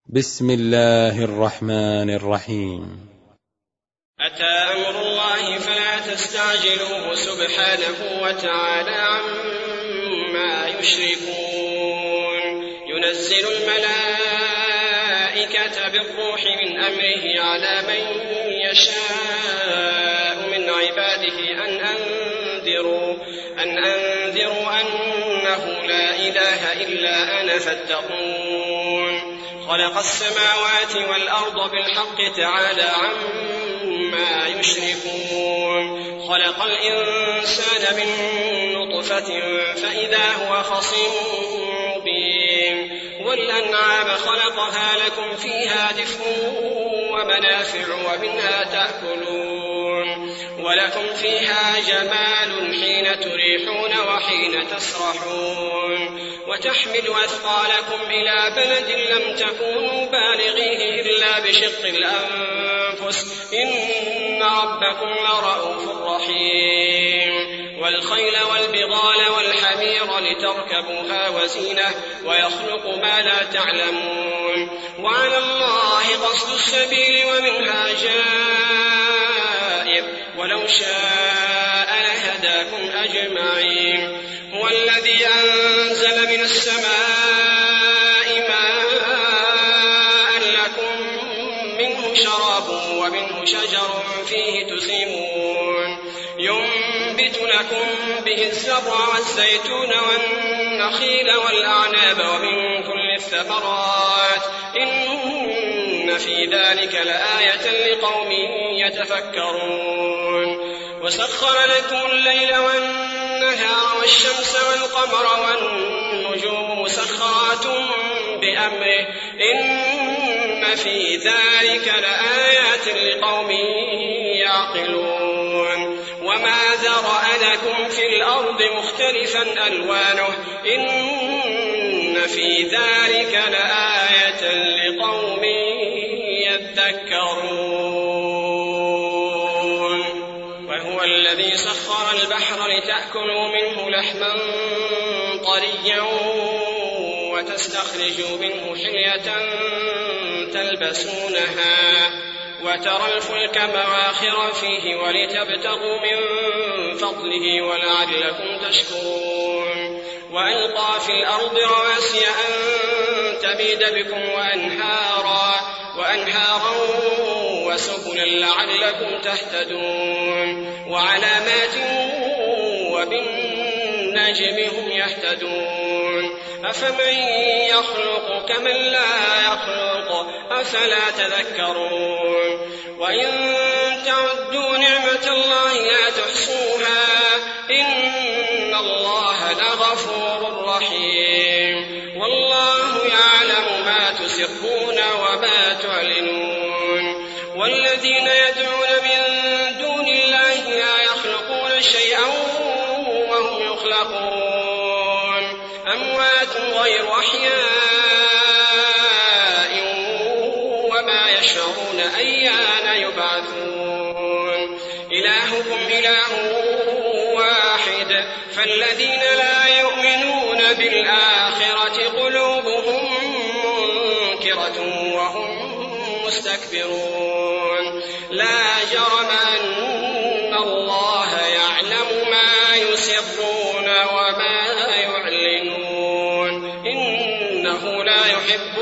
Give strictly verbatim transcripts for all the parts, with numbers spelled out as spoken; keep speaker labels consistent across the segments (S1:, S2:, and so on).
S1: بسم الله الرحمن الرحيم.
S2: أتى أمر الله فلا تستعجلوه سبحانه وتعالى عما يشركون. ينزل الملائكة بالروح من أمره على من يشاء من عباده أن أنذروا, أن أنذروا أنه لا إله إلا أنا فاتقون. خلق السماوات والأرض بالحق تعالى عما يشركون. خلق الإنسان من نطفة فإذا هو خصيم مبين. والأنعام خلقها لكم فيها دفء ومنافع ومنها تأكلون. ولكم فيها جمال حين تريحون وحين تسرحون. وتحمل أثقالكم إلى بلد لم تكونوا بالغيه إلا بشق الأنفس إن ربكم لرؤوف رحيم. والخيل والبغال والحمير لتركبوها وزينة ويخلق ما لا تعلمون. وعلى الله قصد السبيل ومنها جائر ولو شاء لهداكم أجمعين. هو الذي أنزل من السماء ماء لكم منه شراب ومنه شجر فيه تسيمون. ينبت لكم به الزرع والزيتون والنخيل والأعناب ومن كل الثمرات إن في ذلك لآية لقوم يتفكرون. وسخر لكم الليل والنهار والشمس والقمر والنجوم مسخرات بأمره إن في ذلك لآيات لقوم يعقلون. وما ذرأ لكم في الأرض مختلفا ألوانه إن في ذلك لآية لقوم يذكرون. وهو الذي سخر البحر لتأكلوا منه لحما طريا وتستخرجوا منه حلية تلبسونها وترى الفلك مواخر فيه ولتبتغوا من فضله ولعلكم تشكرون. وألقى في الأرض رواسي أن تميد بكم وأنهارا, وأنهارا وسبلا لعلكم تهتدون. وعلامات وبالنجم هم يهتدون. أفمن يخلق كمن لا يخلق أفلا تذكرون. وإن تعدوا نعمة الله لا تحصوها إن الله لغفور رحيم. والله يعلم ما تسرون وما تعلنون. والذين يدعون من دون الله لا يخلقون شيئا وهم يخلقون أموات غير أحياء وما يشعرون أيان يبعثون. إلهكم إله واحد فالذين لا يؤمنون بالآخرة قلوبهم منكرة وهم مستكبرون. لا جرم أن الله يعلم ما يسرون وما يعلنون إنه لا يحب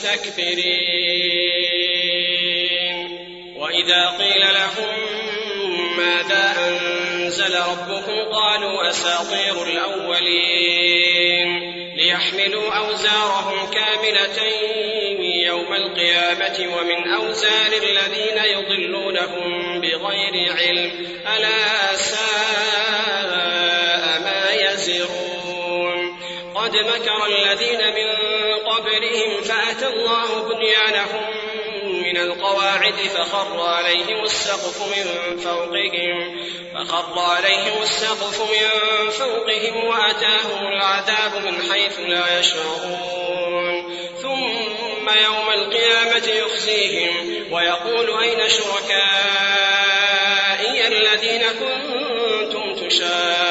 S2: المستكبرين. وإذا قيل لهم ماذا أنزل ربكم قالوا أساطير الأولين ليحملوا أوزارهم كاملة يوم القيامة ومن أوزار الذين يضلونهم بغير علم ألا ساء ما يزرون. قد مكر الذين من قبلهم فأتى الله بنيانهم من القواعد فخر عليهم السقف من فوقهم فخر عليهم السقف من فوقهم وأتاهم العذاب من حيث لا يشعرون. ثم يوم القيامة يخزيهم ويقول أين شركائي الذين كنتم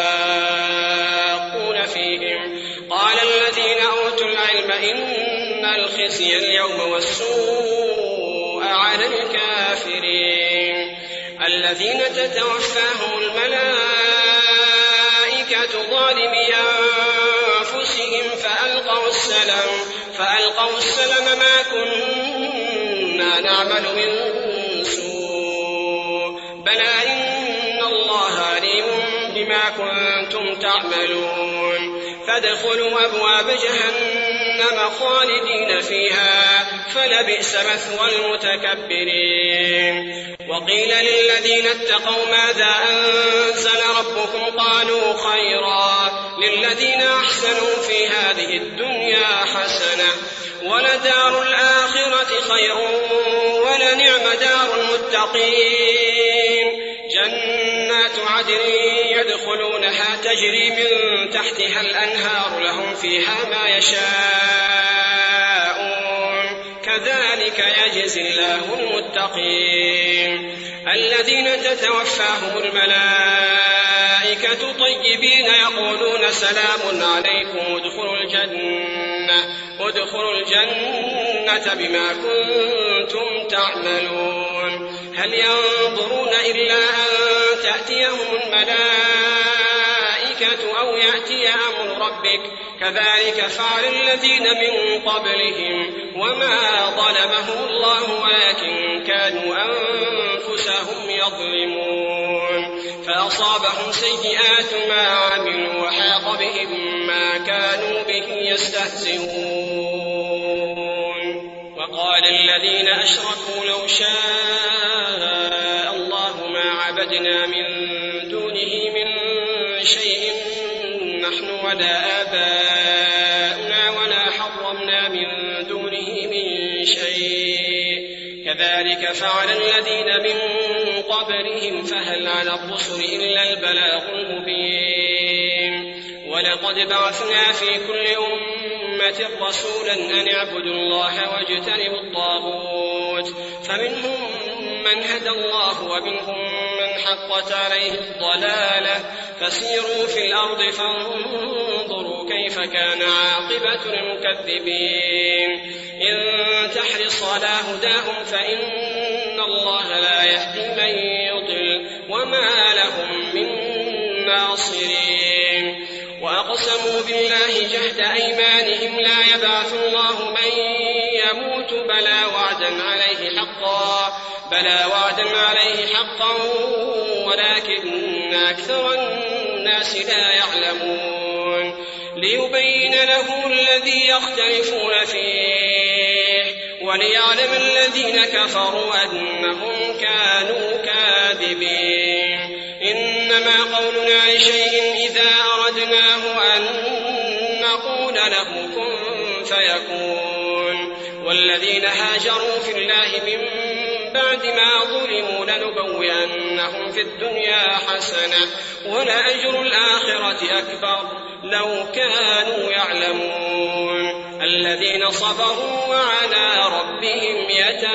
S2: تشاقون فيهم قال الذين أوتوا العلم إن الخزي اليوم والسوء على الكافرين الذين تتوفاهم الملائكة ظالمي أنفسهم فألقوا السلم فألقوا السلم ما كنا نعمل من سوء بلى إن الله عليم بما كنتم تعملون فادخلوا أبواب جهنم خالدين فيها فلبئس مثوى المتكبرين وقيل للذين اتقوا ماذا أنزل ربكم قالوا خيرا للذين أحسنوا في هذه الدنيا حسنة ولدار الآخرة خير ولنعم دار المتقين جنات عدن يدخلونها تجري من تحتها الأنهار لهم فيها ما يشاءون كذلك يجزي الله المتقين الذين تتوفاهم الملائكة طيبين يقولون سلام عليكم ادخلوا الجنة ادخلوا الجنة بما كنتم تعملون هل ينظرون إلا أن تأتيهم الملائكة أو يأتي أمر ربك كذلك فعل الذين من قبلهم وما ظلمهم الله ولكن كانوا أنفسهم يظلمون فأصابهم سيئات ما عملوا وحاق بهم ما كانوا به يستهزئون وقال الذين أشركوا لو شاء الله ما عبدنا من دونه من شيء نحن ولا آباؤنا ولا حرمنا من دونه من شيء كذلك فعل الذين من قبلهم فهل على الرسل إلا البلاغ المبين ولقد بعثنا في كل أمة رسولا أن اعبدوا الله واجتنبوا الطاغوت فمنهم من هدى الله ومنهم من حقت عليه الضلالة فسيروا في الأرض فانظروا كيف كان عاقبة المكذبين إن تحرص على هداهم فإن الله لا يهدي من يضل وما لهم من ناصرين وأقسموا بالله جهد أيمانهم لا يبعث الله من يموت بلى وعدا عليه حقا بلى وعدا عليه حقا ولكن أكثر الناس لا يعلمون ليبين له الذي يختلفون فيه وليعلم الذين كفروا أنهم كانوا كاذبين إنما قولنا لشيء إذا أردناه أن نقول له كن فيكون والذين هاجروا في الله من بعد ما ظلموا لنبوئنهم في الدنيا حسنة ولأجر الآخرة أكبر لو كانوا يعلمون الذين صبروا وعلى ربهم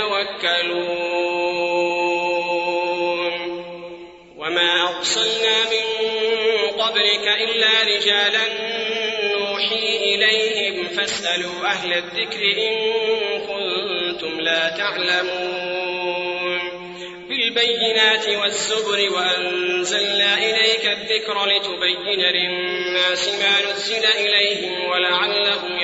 S2: يتوكلون وما أرسلنا من قبلك إلا رجالا نوحي إليهم فاسألوا أهل الذكر إن كنتم لا تعلمون بالبينات والزبر وأنزلنا إليك الذكر لتبين للناس ما نزل إليهم ولعلهم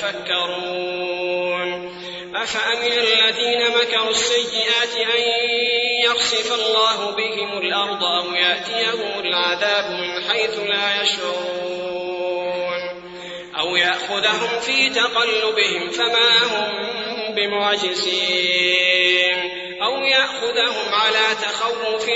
S2: يتفكرون أفأمن الذين مكروا السيئات أن يخسف الله بهم الأرض أو يأتيهم العذاب من حيث لا يشعرون أو يأخذهم في تقلبهم فما هم بمعجزين أو يأخذهم على تخوف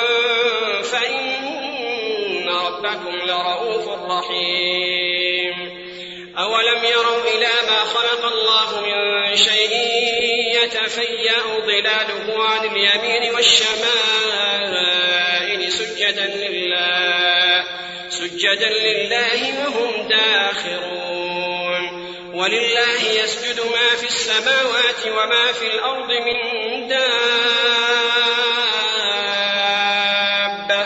S2: فإن ربكم لرؤوف رحيم أولم يروا إلى ما خلق الله من شيء يتفيأ ظلاله عن اليمين والشمائل سجدا لله سجدا لله وهم داخرون ولله يسجد ما في السماوات وما في الأرض من دابة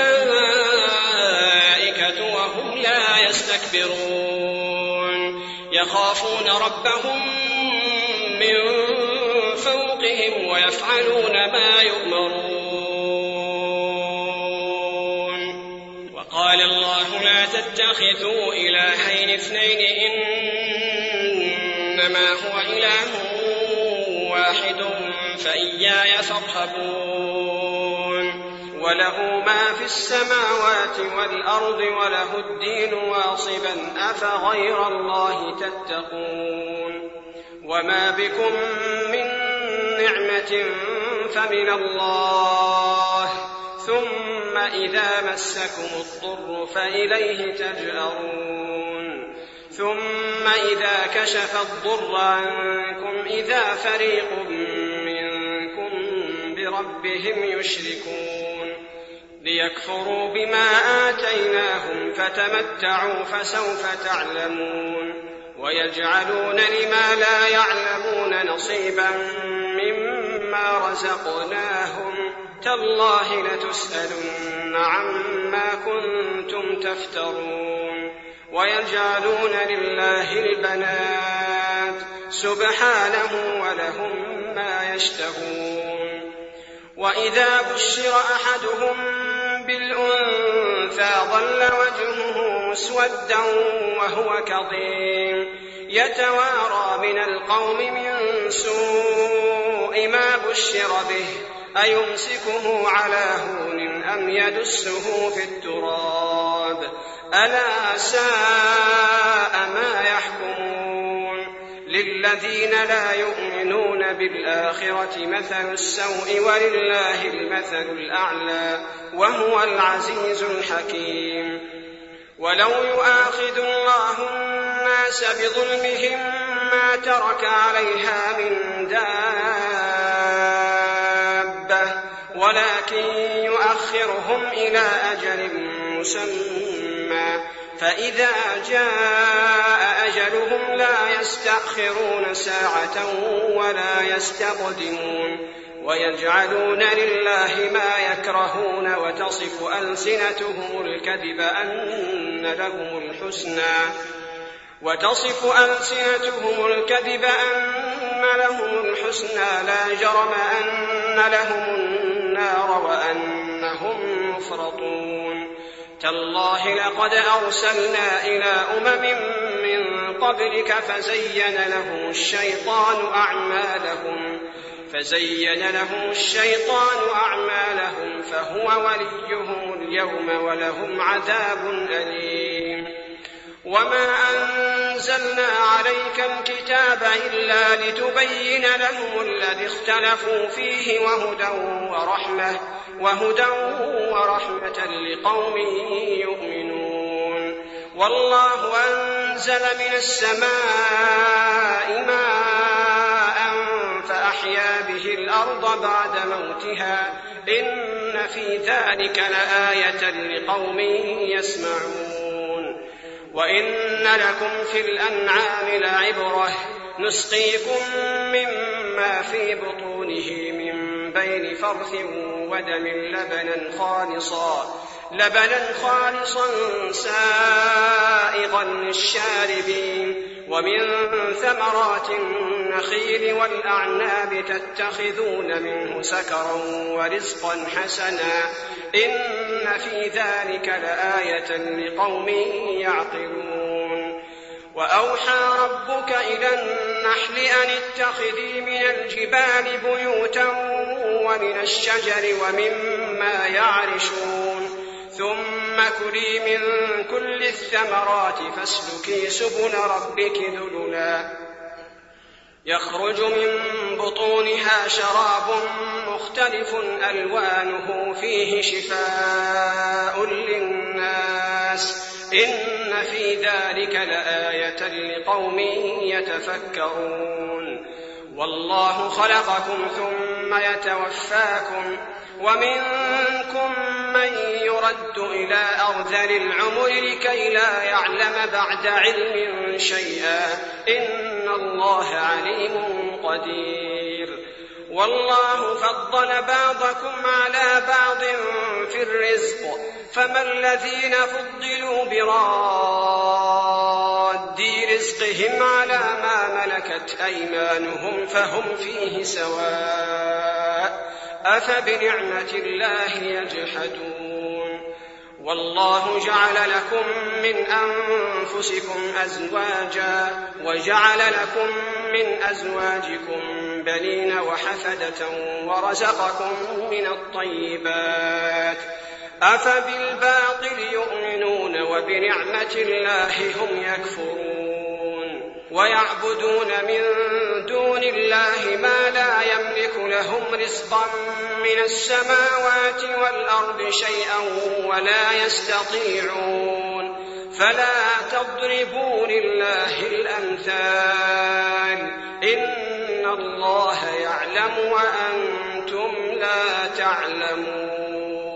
S2: والملائكة وهم لا يستكبرون يخافون ربهم من فوقهم ويفعلون ما يؤمرون. وقال الله لا تتخذوا إلهين اثنين إنما هو إله واحد فإياي فارهبون. وله ما في السماوات والأرض وله الدين واصبا أفغير الله تتقون. وما بكم من نعمة فمن الله ثم إذا مسكم الضر فإليه تجأرون. ثم إذا كشف الضر عنكم إذا فريق منكم بربهم يشركون. ليكفروا بما آتيناهم فتمتعوا فسوف تعلمون. ويجعلون لما لا يعلمون نصيبا مما رزقناهم تالله لتسألن عما كنتم تفترون. ويجعلون لله البنات سبحانه ولهم ما يشتهون. وإذا بشر أحدهم بالأنثى ظل وجهه مسودا وهو كظيم يتوارى من القوم من سوء ما بشر به أيمسكه على هون أم يدسه في التراب ألا ساء ما يحكمون. للذين لا يؤمنون بالآخرة مثل السوء ولله المثل الأعلى وهو العزيز الحكيم. ولو يؤاخذ الله الناس بظلمهم ما ترك عليها من دابة ولكن يؤخرهم إلى أجل مسمى فإذا جاء أجلهم لا يستأخرون ساعة ولا يستقدمون. ويجعلون لله ما يكرهون وتصف ألسنتهم الكذب أن لهم الحسنى وتصف ألسنتهم الكذب أن لهم الحسنى لا جرم أن لهم النار وأنهم مفرطون. تالله لقد أرسلنا إلى أمم من قبلك فزين لهم الشيطان أعمالهم فزين لهم الشيطان أعمالهم فهو وليهم اليوم ولهم عذاب أليم. وما أنزلنا عليك الكتاب إلا لتبين لهم الذي اختلفوا فيه وهدى ورحمة وهدى ورحمة لقوم يؤمنون. والله أنزل من السماء ماء فأحيا به الأرض بعد موتها إن في ذلك لآية لقوم يسمعون. وإن لكم في الأنعام لعبرة نسقيكم مما في بطونه من بين فرث ودم لبنا خالصا لبنا خالصا سائغا للشاربين. ومن ثمرات النخيل والأعناب تتخذون منه سكرا ورزقا حسنا إن في ذلك لآية لقوم يعقلون. وأوحى ربك إلى النحل أن اتخذي من الجبال بيوتا ومن الشجر ومما يعرشون ثم كلي من كل الثمرات فاسلكي سبل ربك ذللا يخرج من بطونها شراب مختلف ألوانه فيه شفاء للناس إن في ذلك لآية لقوم يتفكرون. والله خلقكم ثم يتوفاكم ومنكم من يرد إلى أرذل العمر لكي لا يعلم بعد علم شيئا إن الله عليم قدير. والله فضل بعضكم على بعض في الرزق فما الذين فضلوا براد رزقهم على ما ملكت أيمانهم فهم فيه سواء أفبنعمة الله يجحدون والله جعل لكم من أنفسكم أزواجا وجعل لكم من أزواجكم بنين وحفدة ورزقكم من الطيبات أفبالباطل يؤمنون وبنعمة الله هم يكفرون ويعبدون من دون الله ما لا يملك لهم رزقا من السماوات والأرض شيئا ولا يستطيعون فلا تضربوا لله الأمثال إن الله يعلم وأنتم لا تعلمون.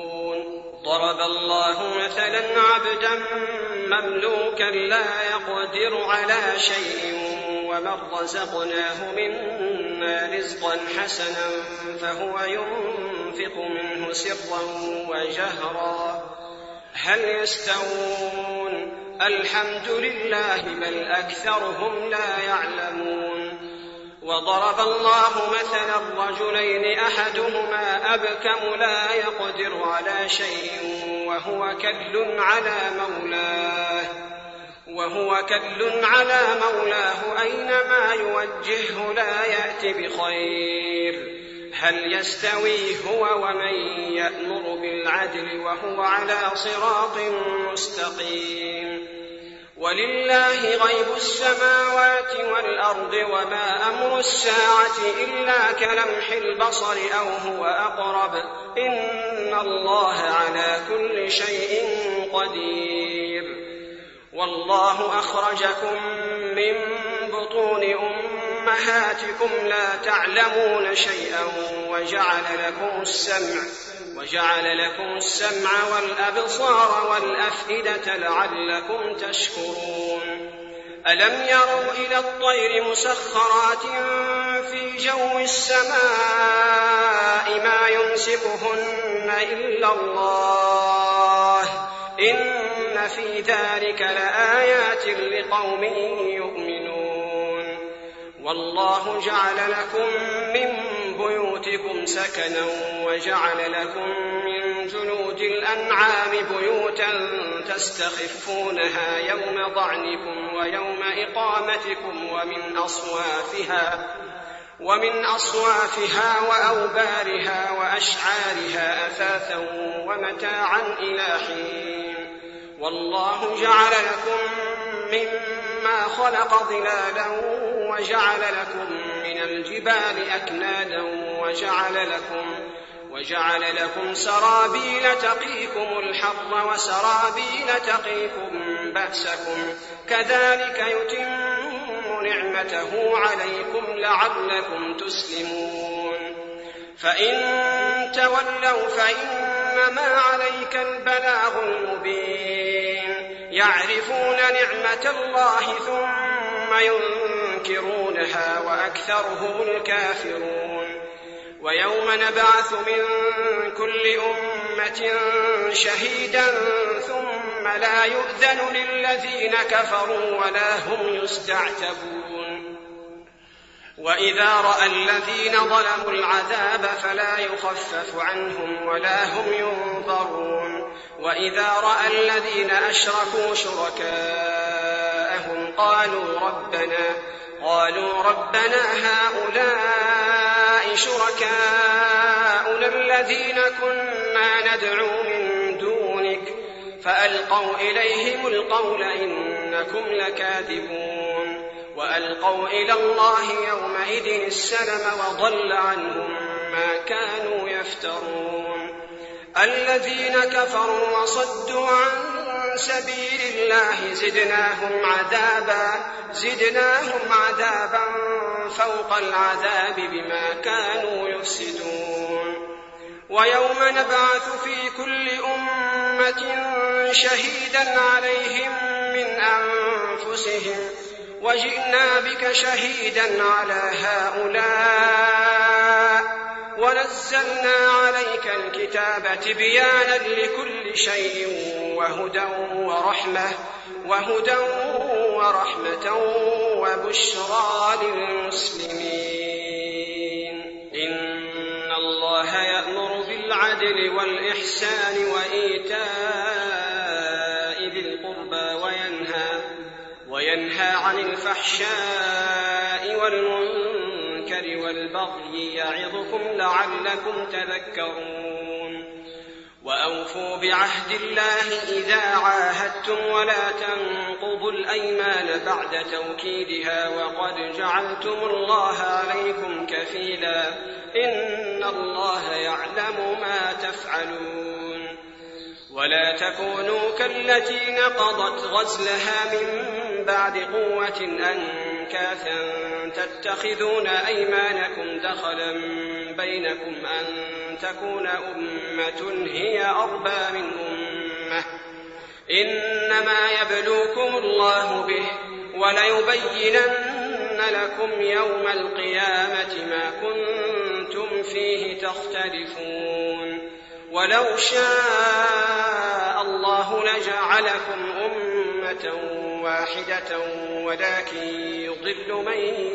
S2: ضرب الله مثلا عبدا مملوكا لا يقدر على شيء ومن رزقناه منا رزقا حسنا فهو ينفق منه سرا وجهرا هل يستوون الحمد لله بل أكثرهم لا يعلمون. وضرب الله مثلا رجلين أحدهما أبكم لا يقدر على شيء وهو كل على مولاه وهو كل على مولاه أينما يوجهه لا يأتي بخير هل يستوي هو ومن يأمر بالعدل وهو على صراط مستقيم. ولله غيب السماوات والأرض وما أمر الساعة إلا كلمح البصر أو هو أقرب إن الله على كل شيء قدير. والله أخرجكم من بطون أمهاتكم لا تعلمون شيئا وجعل لكم السمع وجعل لكم السمع والأبصار والأفئدة لعلكم تشكرون. ألم يروا إلى الطير مسخرات في جو السماء ما يمسكهن إلا الله إن في ذلك لآيات لقوم يؤمنون. والله جعل لكم من بيوتكم سكنا وجعل لكم من جلود الأنعام بيوتا تستخفونها يوم ضعنكم ويوم إقامتكم ومن أصوافها ومن أصوافها وأوبارها وأشعارها أثاثا ومتاعا إلى حين. والله جعل لكم مما خلق ظلالا وجعل لكم من الجبال أكنادا وجعل لكم وجعل لكم سرابيل تقيكم الحر وسرابيل تقيكم بأسكم كذلك يتم نعمته عليكم لعلكم تسلمون. فإن تولوا فإنما عليك البلاغ المبين يعرفون نعمة الله ثم ينكرونها وأكثرهم الكافرون. ويوم نبعث من كل أمة شهيدا ثم لا يؤذن للذين كفروا ولا هم يستعتبون. وإذا رأى الذين ظلموا العذاب فلا يخفف عنهم ولا هم ينظرون. وإذا رأى الذين أشركوا شركاءهم قالوا ربنا قالوا ربنا هؤلاء شركاؤنا الذين كنا ندعو من دونك فألقوا إليهم القول إنكم لكاذبون. وألقوا إلى الله يومئذ السلم وضل عنهم ما كانوا يفترون. الذين كفروا وصدوا عن سبيل الله زدناهم عذابا زدناهم عذابا فوق العذاب بما كانوا يفسدون. ويوم نبعث في كل أمة شهيدا عليهم من أنفسهم وجئنا بك شهيدا على هؤلاء ونزلنا عليك الكتاب تبيانا لكل شيء وهدى ورحمة وهدى ورحمة وبشرى للمسلمين. إن الله يأمر بالعدل والإحسان وإيتاء ذي القربى وينهى, وينهى عن الفحشاء والمنكر والبغي يعظكم لعلكم تذكرون. وأوفوا بعهد الله إذا عاهدتم ولا تنقضوا الأيمان بعد توكيدها وقد جعلتم الله عليكم كفيلا إن الله يعلم ما تفعلون. ولا تكونوا كالتي نقضت غزلها من بعد قوة أنكاثا تتخذون أيمانكم دخلا بينكم أن تكون أمة هي أربى من أمة إنما يبلوكم الله به وليبينن لكم يوم القيامة ما كنتم فيه تختلفون. ولو شاء الله لجعلكم أمة واحدة ولكن يضل من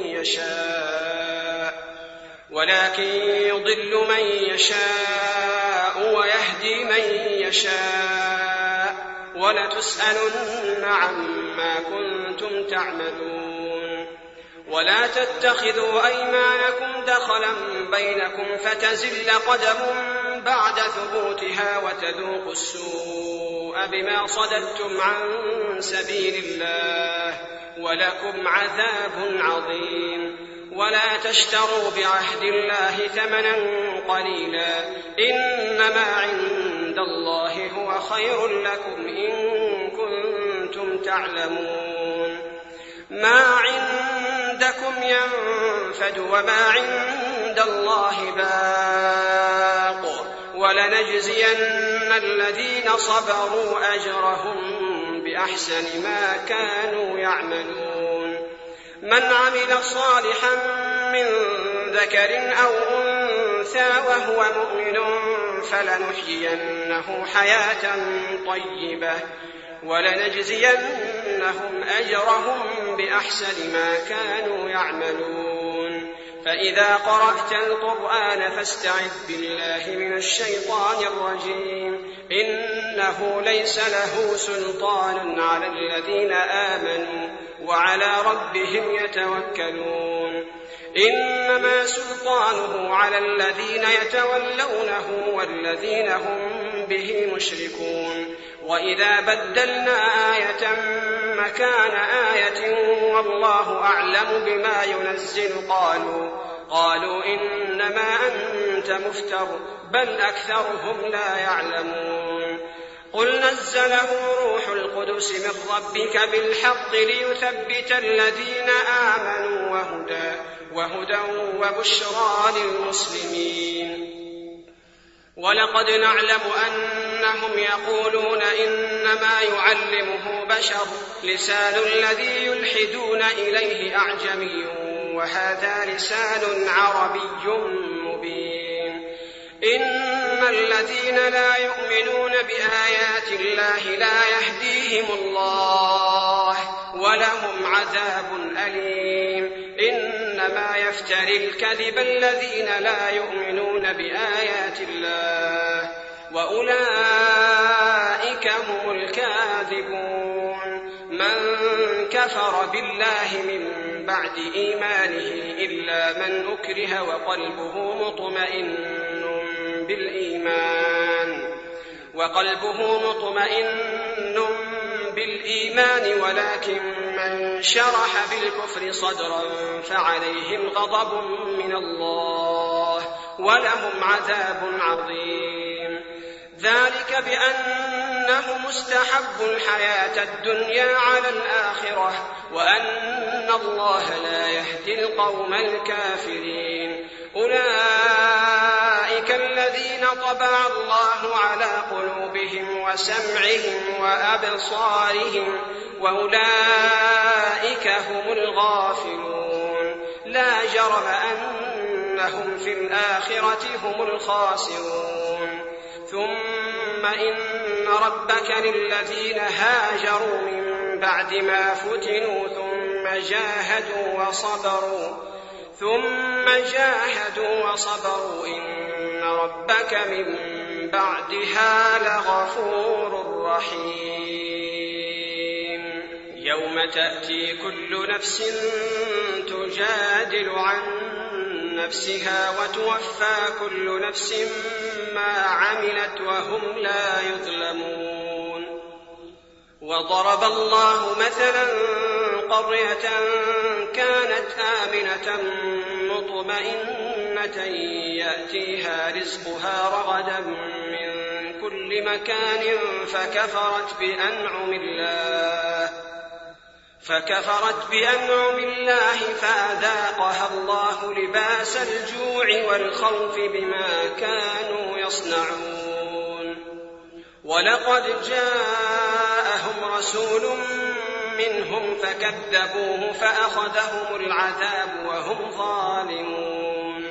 S2: يشاء ولكن يضل من يشاء ويهدي من يشاء ولتسألن عما كنتم تعملون. ولا تتخذوا أيمانكم دخلا بينكم فتزل قدم بعد ثبوتها وتذوقوا السوء بما صددتم عن سبيل الله ولكم عذاب عظيم. ولا تشتروا بعهد الله ثمنا قليلا إنما عند الله هو خير لكم إن كنتم تعلمون. ما عندكم ينفد وما عند الله باق ولنجزين الذين صبروا أجرهم بأحسن ما كانوا يعملون. من عمل صالحا من ذكر أو أنثى وهو مؤمن فلنحيينه حياة طيبة ولنجزينهم أجرهم بأحسن ما كانوا يعملون. فإذا قرأت القرآن فاستعذ بالله من الشيطان الرجيم إنه ليس له سلطان على الذين آمنوا وعلى ربهم يتوكلون. إنما سلطانه على الذين يتولونه والذين هم به مشركون. وإذا بدلنا آية مكان آية والله أعلم بما ينزل قالوا قالوا إنما أنت مفتر بل أكثرهم لا يعلمون. قل نزله روح القدس من ربك بالحق ليثبت الذين آمنوا وهدى, وهدى وبشرى للمسلمين. ولقد نعلم أنهم يقولون إنما يعلمه بشر لسان الذي يلحدون إليه أعجمي وهذا لسان عربي مبين. إن الذين لا يؤمنون بآيات الله لا يهديهم الله ولهم عذاب أليم. إنما يفتري الكذب الذين لا يؤمنون بآيات الله وأولئك هم الكاذبون. من كفر بالله من بعد إيمانه إلا من أكره وقلبه مطمئن بالإيمان وقلبه مطمئن بالإيمان ولكن من شرح بالكفر صدرا فعليهم غضب من الله ولهم عذاب عظيم. ذلك بأنهم استحبوا الحياة الدنيا على الآخرة وأن الله لا يهدي القوم الكافرين. أولئك الذين طبع الله على قلوبهم وسمعهم وأبصارهم وأولئك هم الغافلون. لا جرم أنهم في الآخرة هم الخاسرون. ثم إن ربك للذين هاجروا من بعد ما فتنوا ثم جاهدوا وصبروا ثم جاهدوا وصبروا إن ربك من بعدها لغفور رحيم. يوم تأتي كل نفس تجادل عن نفسها وتوفى كل نفس ما عملت وهم لا يظلمون. وضرب الله مثلا قرية كانت آمنة مطمئنة يأتيها رزقها رغدا من كل مكان فكفرت بأنعم الله فكفرت بأنعم الله فأذاقها الله لباس الجوع والخوف بما كانوا يصنعون. ولقد جاءهم رسول منهم فكذبوه فأخذهم العذاب وهم ظالمون.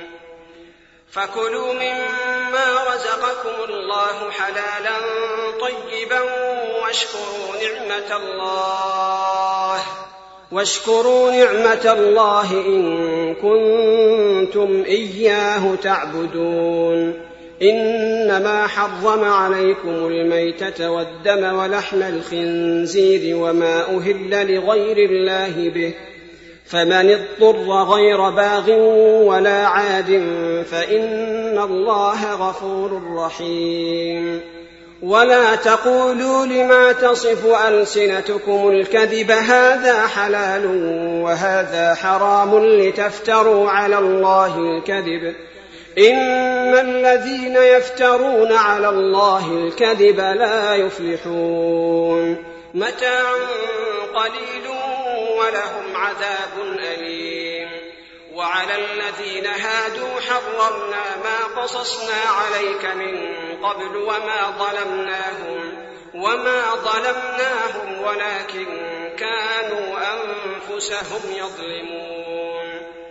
S2: فكلوا مما رزقكم الله حلالا طيبا واشكروا نعمة الله واشكروا نعمة الله إن كنتم إياه تعبدون. إنما حرم عليكم الميتة والدم ولحم الخنزير وما أهل لغير الله به فمن اضطر غير باغ ولا عاد فإن الله غفور رحيم. ولا تقولوا لما تصف ألسنتكم الكذب هذا حلال وهذا حرام لتفتروا على الله الكذب إن الذين يفترون على الله الكذب لا يفلحون. متاع قليل ولهم عذاب أليم. وعلى الذين هادوا حرمنا ما قصصنا عليك من قبل وما ظلمناهم وما ظلمناهم ولكن كانوا أنفسهم يظلمون.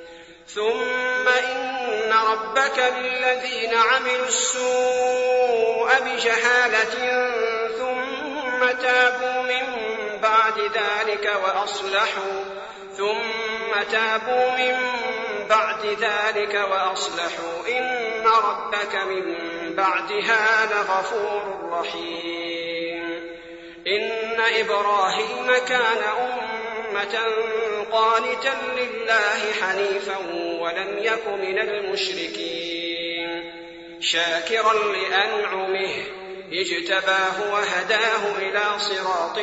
S2: ثم إن ربك للذين عملوا السوء بجهالة ثم تابوا من بعد ذلك وأصلحوا ثم تابوا من بعد ذلك وأصلحوا إن ربك من بعدها لغفور رحيم. إن إبراهيم كان أمة قانتا لله حنيفا ولم يك من المشركين شاكرا لأنعمه اجتباه وهداه إلى صراط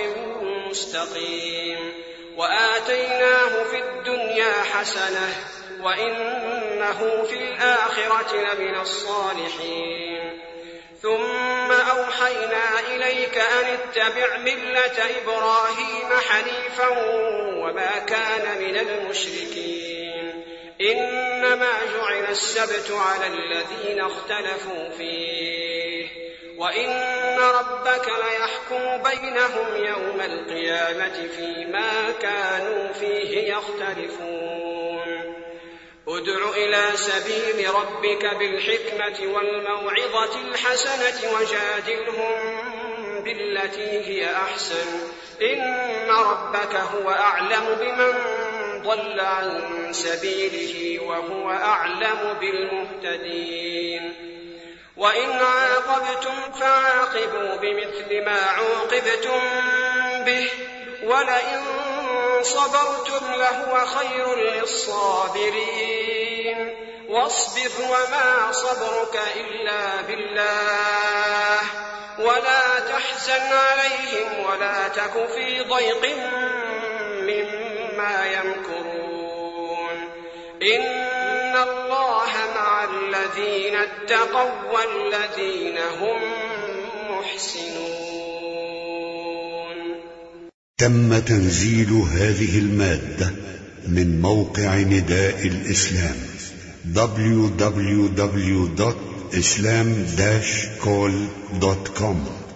S2: مستقيم. وآتيناه في الدنيا حسنة وإنه في الآخرة لمن الصالحين. ثم أوحينا إليك أن اتبع ملة إبراهيم حنيفا وما كان من المشركين. إنما جعل السبت على الذين اختلفوا فيه وإن ربك ليحكم بينهم يوم القيامة فيما كانوا فيه يختلفون. ادع إلى سبيل ربك بالحكمة والموعظة الحسنة وجادلهم بالتي هي أحسن إن ربك هو أعلم بمن ضل عن سبيله وهو أعلم بالمهتدين. وإن عاقبتم فعاقبوا بمثل ما عوقبتم به ولئن صبرتم لهو خير للصابرين. واصبر وما صبرك إلا بالله ولا تحزن عليهم ولا تك في ضيق مما يمكرون. إن الله مع الذين اتقوا والذين هم محسنون.
S3: تم تنزيل هذه المادة من موقع نداء الإسلام دبليو دبليو دبليو دوت إسلام داش كول دوت كوم.